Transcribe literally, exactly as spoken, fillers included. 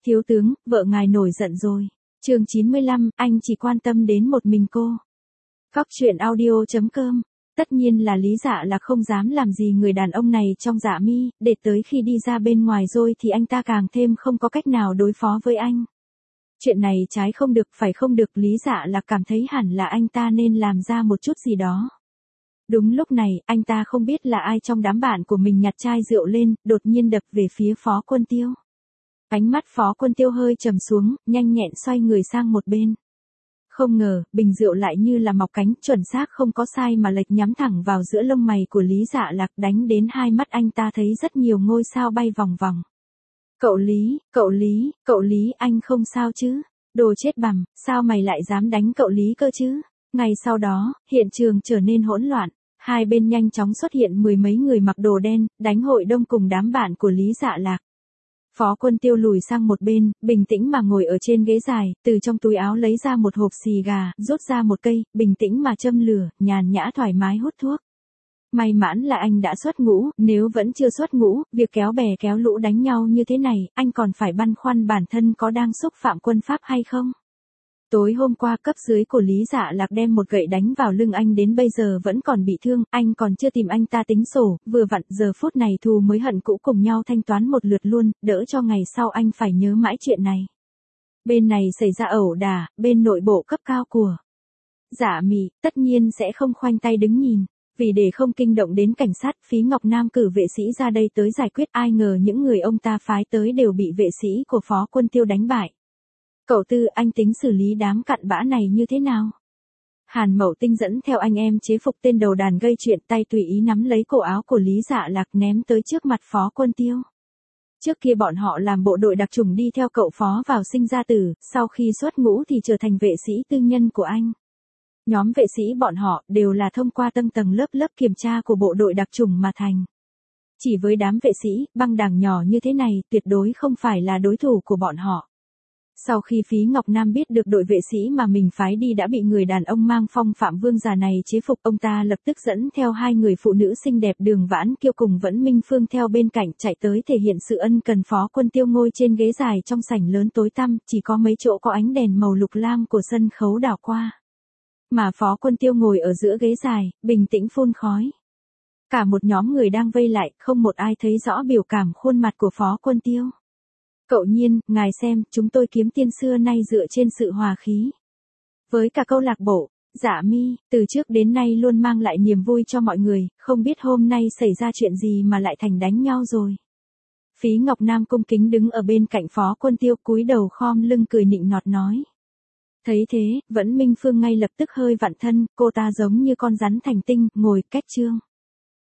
Thiếu tướng, vợ ngài nổi giận rồi. Chương chín mươi lăm, anh chỉ quan tâm đến một mình cô. Cóc truyện audio chấm com. Tất nhiên là Lý Dạ là không dám làm gì người đàn ông này trong Dạ Mi, để tới khi đi ra bên ngoài rồi thì anh ta càng thêm không có cách nào đối phó với anh. Chuyện này trái không được phải không được, Lý Dạ là cảm thấy hẳn là anh ta nên làm ra một chút gì đó. Đúng lúc này, anh ta không biết là ai trong đám bạn của mình nhặt chai rượu lên, đột nhiên đập về phía Phó Quân Tiêu. Ánh mắt Phó Quân Tiêu hơi trầm xuống, nhanh nhẹn xoay người sang một bên. Không ngờ, bình rượu lại như là mọc cánh, chuẩn xác không có sai mà lệch nhắm thẳng vào giữa lông mày của Lý Dạ Lạc, đánh đến hai mắt anh ta thấy rất nhiều ngôi sao bay vòng vòng. Cậu Lý, cậu Lý, cậu Lý, anh không sao chứ? Đồ chết bằm, sao mày lại dám đánh cậu Lý cơ chứ? Ngày sau đó, hiện trường trở nên hỗn loạn. Hai bên nhanh chóng xuất hiện mười mấy người mặc đồ đen, đánh hội đông cùng đám bạn của Lý Dạ Lạc. Phó Quân Tiêu lùi sang một bên, bình tĩnh mà ngồi ở trên ghế dài, từ trong túi áo lấy ra một hộp xì gà, rút ra một cây, bình tĩnh mà châm lửa, nhàn nhã thoải mái hút thuốc. May mắn là anh đã xuất ngũ, nếu vẫn chưa xuất ngũ, việc kéo bè kéo lũ đánh nhau như thế này, anh còn phải băn khoăn bản thân có đang xúc phạm quân pháp hay không. Tối hôm qua cấp dưới của Lý Dạ Lạc đem một gậy đánh vào lưng anh đến bây giờ vẫn còn bị thương, anh còn chưa tìm anh ta tính sổ, vừa vặn giờ phút này thù mới hận cũ cùng nhau thanh toán một lượt luôn, đỡ cho ngày sau anh phải nhớ mãi chuyện này. Bên này xảy ra ẩu đả, bên nội bộ cấp cao của Dạ Mi, tất nhiên sẽ không khoanh tay đứng nhìn. Vì để không kinh động đến cảnh sát, Phí Ngọc Nam cử vệ sĩ ra đây tới giải quyết, ai ngờ những người ông ta phái tới đều bị vệ sĩ của Phó Quân Tiêu đánh bại. Cậu Tư, anh tính xử lý đám cặn bã này như thế nào? Hàn Mậu Tinh dẫn theo anh em chế phục tên đầu đàn gây chuyện, tay tùy ý nắm lấy cổ áo của Lý Dạ Lạc ném tới trước mặt Phó Quân Tiêu. Trước kia bọn họ làm bộ đội đặc chủng đi theo cậu Phó vào sinh ra tử, sau khi xuất ngũ thì trở thành vệ sĩ tư nhân của anh. Nhóm vệ sĩ bọn họ đều là thông qua tầng tầng lớp lớp kiểm tra của bộ đội đặc chủng mà thành. Chỉ với đám vệ sĩ, băng đảng nhỏ như thế này, tuyệt đối không phải là đối thủ của bọn họ. Sau khi Phí Ngọc Nam biết được đội vệ sĩ mà mình phái đi đã bị người đàn ông mang phong phạm vương già này chế phục, ông ta lập tức dẫn theo hai người phụ nữ xinh đẹp Đường Vãn Kiêu cùng Vẫn Minh Phương theo bên cạnh chạy tới thể hiện sự ân cần. Phó Quân Tiêu ngồi trên ghế dài trong sảnh lớn tối tăm, chỉ có mấy chỗ có ánh đèn màu lục lam của sân khấu đảo qua. Mà Phó Quân Tiêu ngồi ở giữa ghế dài, bình tĩnh phun khói. Cả một nhóm người đang vây lại, không một ai thấy rõ biểu cảm khuôn mặt của Phó Quân Tiêu. Cậu Nhiên, ngài xem, chúng tôi kiếm tiền xưa nay dựa trên sự hòa khí. Với cả câu lạc bộ, Dạ Mi, từ trước đến nay luôn mang lại niềm vui cho mọi người, không biết hôm nay xảy ra chuyện gì mà lại thành đánh nhau rồi. Phí Ngọc Nam cung kính đứng ở bên cạnh Phó Quân Tiêu, cúi đầu khom lưng cười nịnh nọt nói. Thấy thế, Vẫn Minh Phương ngay lập tức hơi vặn thân, cô ta giống như con rắn thành tinh, ngồi cách trương.